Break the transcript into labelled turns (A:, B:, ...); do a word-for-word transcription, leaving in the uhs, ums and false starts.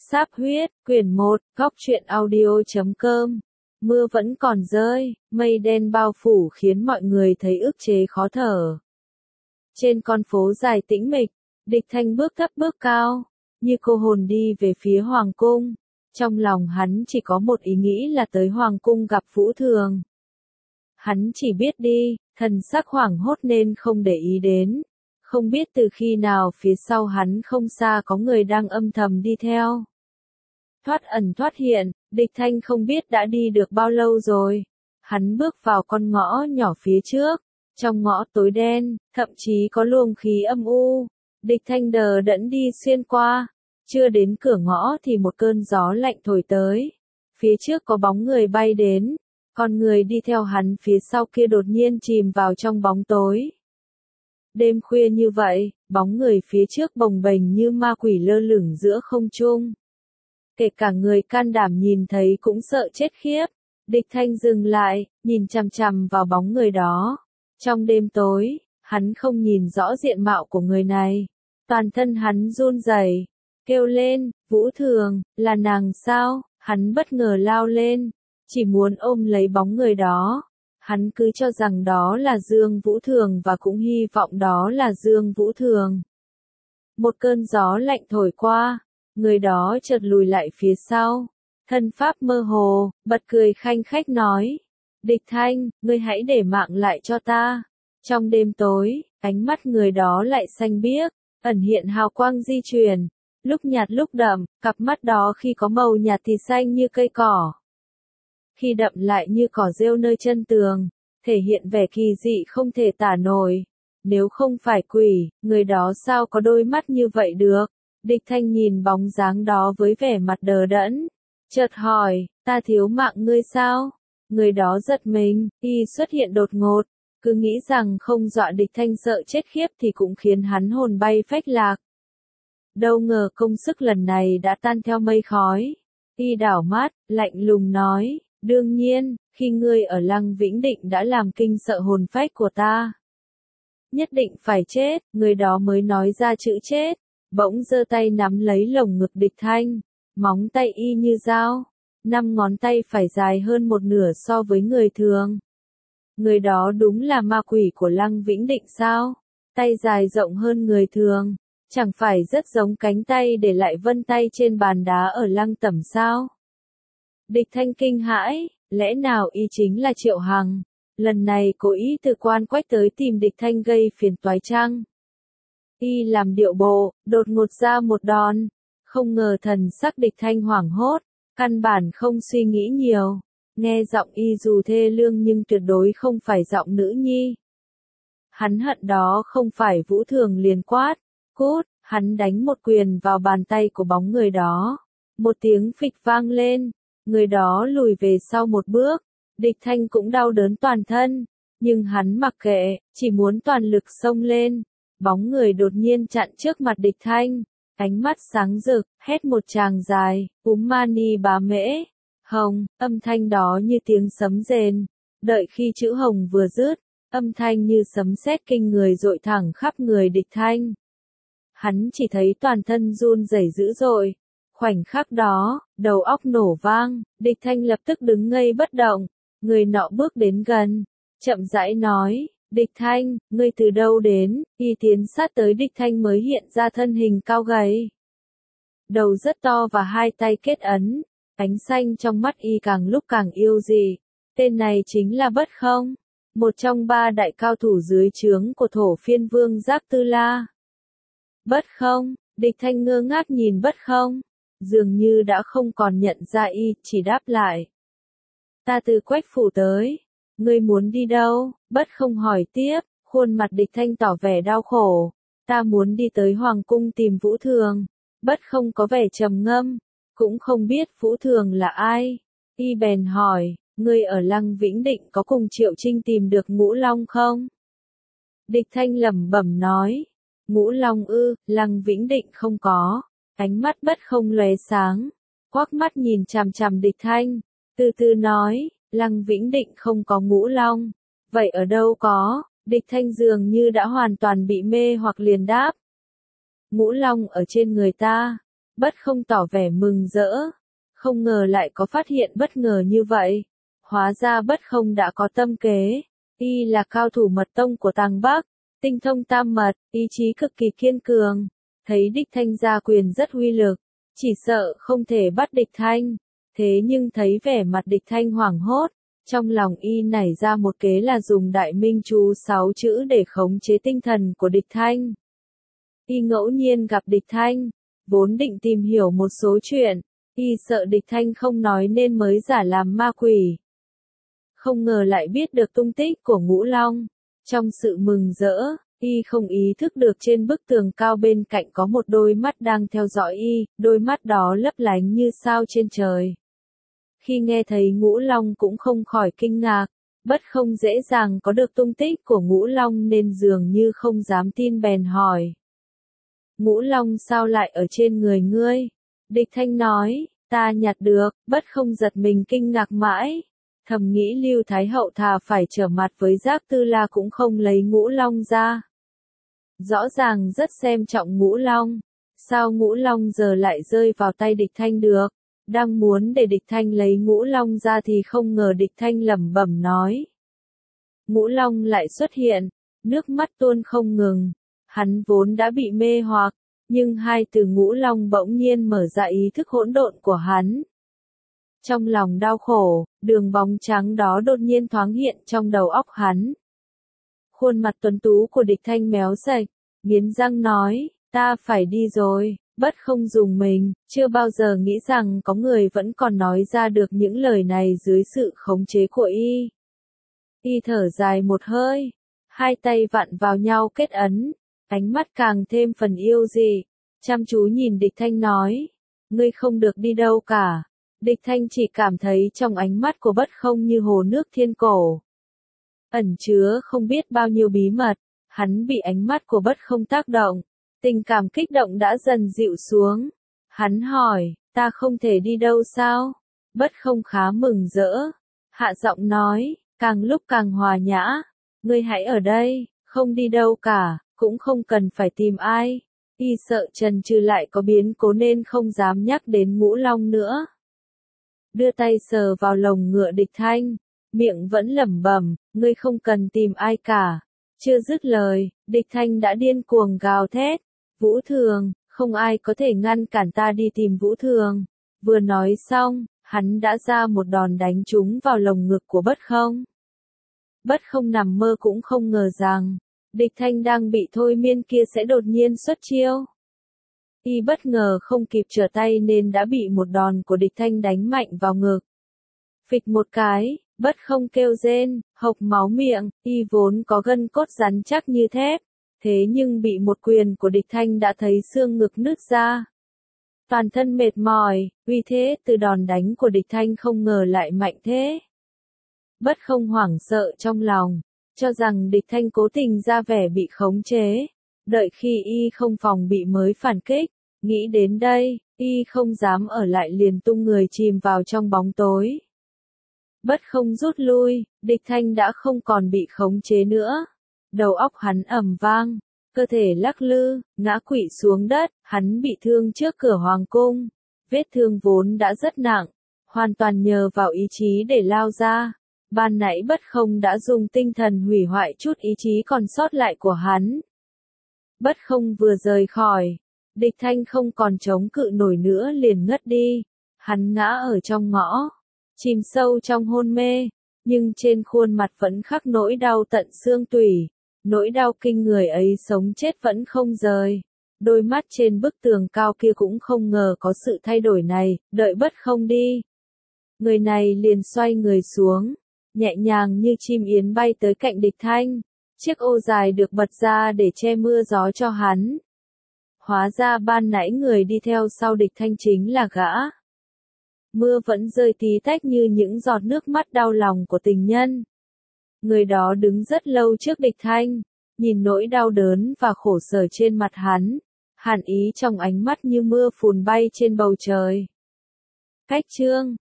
A: Sáp huyết, quyển một, góc truyện audio chấm com. Mưa vẫn còn rơi, mây đen bao phủ khiến mọi người thấy ức chế khó thở. Trên con phố dài tĩnh mịch, Địch Thanh bước thấp bước cao, như cô hồn đi về phía Hoàng cung. Trong lòng hắn chỉ có một ý nghĩ là tới Hoàng cung gặp Vũ Thường. Hắn chỉ biết đi, thần sắc hoảng hốt nên không để ý đến. Không biết từ khi nào phía sau hắn không xa có người đang âm thầm đi theo. Thoát ẩn thoát hiện, Địch Thanh không biết đã đi được bao lâu rồi. Hắn bước vào con ngõ nhỏ phía trước. Trong ngõ tối đen, thậm chí có luồng khí âm u. Địch Thanh đờ đẫn đi xuyên qua. Chưa đến cửa ngõ thì một cơn gió lạnh thổi tới. Phía trước có bóng người bay đến. Con người đi theo hắn phía sau kia đột nhiên chìm vào trong bóng tối. Đêm khuya như vậy, bóng người phía trước bồng bềnh như ma quỷ lơ lửng giữa không trung. Kể cả người can đảm nhìn thấy cũng sợ chết khiếp. Địch Thanh dừng lại, nhìn chằm chằm vào bóng người đó. Trong đêm tối, hắn không nhìn rõ diện mạo của người này. Toàn thân hắn run rẩy, kêu lên, Vũ Thường, là nàng sao? Hắn bất ngờ lao lên, chỉ muốn ôm lấy bóng người đó. Hắn cứ cho rằng đó là Dương Vũ Thường và cũng hy vọng đó là Dương Vũ Thường. Một cơn gió lạnh thổi qua, người đó chợt lùi lại phía sau. Thân pháp mơ hồ, bật cười khanh khách nói. Địch Thanh, ngươi hãy để mạng lại cho ta. Trong đêm tối, ánh mắt người đó lại xanh biếc, ẩn hiện hào quang di chuyển. Lúc nhạt lúc đậm, cặp mắt đó khi có màu nhạt thì xanh như cây cỏ. Khi đậm lại như cỏ rêu nơi chân tường, thể hiện vẻ kỳ dị không thể tả nổi. Nếu không phải quỷ, người đó sao có đôi mắt như vậy được? Địch Thanh nhìn bóng dáng đó với vẻ mặt đờ đẫn. Chợt hỏi, ta thiếu mạng ngươi sao? Người đó giật mình, y xuất hiện đột ngột. Cứ nghĩ rằng không dọa Địch Thanh sợ chết khiếp thì cũng khiến hắn hồn bay phách lạc. Đâu ngờ công sức lần này đã tan theo mây khói. Y đảo mắt, lạnh lùng nói. Đương nhiên, khi ngươi ở Lăng Vĩnh Định đã làm kinh sợ hồn phách của ta. Nhất định phải chết, người đó mới nói ra chữ chết. Bỗng giơ tay nắm lấy lồng ngực Địch Thanh. Móng tay y như dao. Năm ngón tay phải dài hơn một nửa so với người thường. Người đó đúng là ma quỷ của Lăng Vĩnh Định sao? Tay dài rộng hơn người thường. Chẳng phải rất giống cánh tay để lại vân tay trên bàn đá ở Lăng Tẩm sao? Địch Thanh kinh hãi, lẽ nào y chính là Triệu Hằng? Lần này cố ý từ Quan Quách tới tìm Địch Thanh gây phiền toái chăng? Y làm điệu bộ, đột ngột ra một đòn. Không ngờ thần sắc Địch Thanh hoảng hốt, căn bản không suy nghĩ nhiều. Nghe giọng y dù thê lương nhưng tuyệt đối không phải giọng nữ nhi. Hắn hận đó không phải Vũ Thường liền quát. Cút, hắn đánh một quyền vào bàn tay của bóng người đó. Một tiếng phịch vang lên. Người đó lùi về sau một bước, Địch Thanh cũng đau đớn toàn thân, nhưng hắn mặc kệ, chỉ muốn toàn lực xông lên. Bóng người đột nhiên chặn trước mặt Địch Thanh, ánh mắt sáng rực, hét một tràng dài, úm mani bá mễ, hồng, âm thanh đó như tiếng sấm rền. Đợi khi chữ hồng vừa dứt, âm thanh như sấm sét kinh người dội thẳng khắp người Địch Thanh. Hắn chỉ thấy toàn thân run rẩy dữ dội. Khoảnh khắc đó, đầu óc nổ vang, Địch Thanh lập tức đứng ngây bất động. Người nọ bước đến gần, chậm rãi nói, Địch Thanh, ngươi từ đâu đến? Y tiến sát tới Địch Thanh mới hiện ra thân hình cao gầy. Đầu rất to và hai tay kết ấn, ánh xanh trong mắt y càng lúc càng yêu dị. Tên này chính là Bất Không, một trong ba đại cao thủ dưới trướng của Thổ Phiên Vương Giác Tư La. Bất Không, Địch Thanh ngơ ngác nhìn Bất Không. Dường như đã không còn nhận ra y, chỉ đáp lại. Ta từ Quách phủ tới. Ngươi muốn đi đâu? Bất Không hỏi tiếp, khuôn mặt Địch Thanh tỏ vẻ đau khổ. Ta muốn đi tới Hoàng cung tìm Vũ Thường. Bất Không có vẻ trầm ngâm, cũng không biết Vũ Thường là ai. Y bèn hỏi, ngươi ở Lăng Vĩnh Định có cùng Triệu Trinh tìm được Ngũ Long không? Địch Thanh lẩm bẩm nói, Ngũ Long ư, Lăng Vĩnh Định không có. Ánh mắt Bất Không lóe sáng, quắc mắt nhìn chằm chằm Địch Thanh, từ từ nói, Lăng Vĩnh Định không có Ngũ Long. Vậy ở đâu có? Địch Thanh dường như đã hoàn toàn bị mê hoặc liền đáp. Ngũ Long ở trên người ta. Bất không tỏ vẻ mừng rỡ. Không ngờ lại có phát hiện bất ngờ như vậy. Hóa ra bất không đã có tâm kế. Y là cao thủ mật tông của Tàng Bắc, tinh thông tam mật, ý chí cực kỳ kiên cường. Thấy địch thanh ra quyền rất uy lực, chỉ sợ không thể bắt địch thanh. Thế nhưng thấy vẻ mặt địch thanh hoảng hốt, trong lòng y nảy ra một kế là dùng đại minh chú sáu chữ để khống chế tinh thần của địch thanh. Y ngẫu nhiên gặp địch thanh, vốn định tìm hiểu một số chuyện, y sợ địch thanh không nói nên mới giả làm ma quỷ. Không ngờ lại biết được tung tích của Ngũ Long. Trong sự mừng rỡ, y không ý thức được trên bức tường cao bên cạnh có một đôi mắt đang theo dõi y, đôi mắt đó lấp lánh như sao trên trời. Khi nghe thấy Ngũ Long cũng không khỏi kinh ngạc, bất không dễ dàng có được tung tích của Ngũ Long nên dường như không dám tin bèn hỏi. Ngũ Long sao lại ở trên người ngươi? Địch thanh nói, ta nhặt được, bất không giật mình kinh ngạc mãi. Thầm nghĩ Lưu Thái Hậu thà phải trở mặt với Giác Tư La cũng không lấy Ngũ Long ra. Rõ ràng rất xem trọng Ngũ Long. Sao Ngũ Long giờ lại rơi vào tay địch thanh được? Đang muốn để địch thanh lấy Ngũ Long ra thì không ngờ địch thanh lẩm bẩm nói. Ngũ Long lại xuất hiện, nước mắt tuôn không ngừng. Hắn vốn đã bị mê hoặc, nhưng hai từ Ngũ Long bỗng nhiên mở ra ý thức hỗn độn của hắn. Trong lòng đau khổ, đường bóng trắng đó đột nhiên thoáng hiện trong đầu óc hắn. Khuôn mặt tuấn tú của địch thanh méo sạch, nghiến răng nói, ta phải đi rồi, bất không dùng mình, chưa bao giờ nghĩ rằng có người vẫn còn nói ra được những lời này dưới sự khống chế của y. Y thở dài một hơi, hai tay vặn vào nhau kết ấn, ánh mắt càng thêm phần yêu dị, chăm chú nhìn địch thanh nói, ngươi không được đi đâu cả. Địch thanh chỉ cảm thấy trong ánh mắt của bất không như hồ nước thiên cổ. Ẩn chứa không biết bao nhiêu bí mật, hắn bị ánh mắt của bất không tác động. Tình cảm kích động đã dần dịu xuống. Hắn hỏi, ta không thể đi đâu sao? Bất không khá mừng rỡ. Hạ giọng nói, càng lúc càng hòa nhã. Ngươi hãy ở đây, không đi đâu cả, cũng không cần phải tìm ai. Y sợ Trần Trừ lại có biến cố nên không dám nhắc đến Ngũ Long nữa. Đưa tay sờ vào lồng ngựa địch thanh, miệng vẫn lẩm bẩm, ngươi không cần tìm ai cả. Chưa dứt lời, địch thanh đã điên cuồng gào thét, Vũ Thường, không ai có thể ngăn cản ta đi tìm Vũ Thường. Vừa nói xong, hắn đã ra một đòn đánh trúng vào lồng ngực của bất không. Bất không nằm mơ cũng không ngờ rằng, địch thanh đang bị thôi miên kia sẽ đột nhiên xuất chiêu. Y bất ngờ không kịp trở tay nên đã bị một đòn của địch thanh đánh mạnh vào ngực. Phịch một cái, bất không kêu rên, hộc máu miệng, y vốn có gân cốt rắn chắc như thép. Thế nhưng bị một quyền của địch thanh đã thấy xương ngực nứt ra. Toàn thân mệt mỏi, uy thế từ đòn đánh của địch thanh không ngờ lại mạnh thế. Bất không hoảng sợ trong lòng, cho rằng địch thanh cố tình ra vẻ bị khống chế. Đợi khi y không phòng bị mới phản kích, nghĩ đến đây, y không dám ở lại liền tung người chìm vào trong bóng tối. Bất không rút lui, địch thanh đã không còn bị khống chế nữa. Đầu óc hắn ầm vang, cơ thể lắc lư, ngã quỵ xuống đất, hắn bị thương trước cửa hoàng cung. Vết thương vốn đã rất nặng, hoàn toàn nhờ vào ý chí để lao ra. Ban nãy bất không đã dùng tinh thần hủy hoại chút ý chí còn sót lại của hắn. Bất không vừa rời khỏi, địch thanh không còn chống cự nổi nữa liền ngất đi. Hắn ngã ở trong ngõ, chìm sâu trong hôn mê, nhưng trên khuôn mặt vẫn khắc nỗi đau tận xương tủy. Nỗi đau kinh người ấy sống chết vẫn không rời. Đôi mắt trên bức tường cao kia cũng không ngờ có sự thay đổi này, đợi bất không đi. Người này liền xoay người xuống, nhẹ nhàng như chim yến bay tới cạnh địch thanh. Chiếc ô dài được bật ra để che mưa gió cho hắn. Hóa ra ban nãy người đi theo sau địch thanh chính là gã. Mưa vẫn rơi tí tách như những giọt nước mắt đau lòng của tình nhân. Người đó đứng rất lâu trước địch thanh, nhìn nỗi đau đớn và khổ sở trên mặt hắn, hàn ý trong ánh mắt như mưa phùn bay trên bầu trời. Cách chương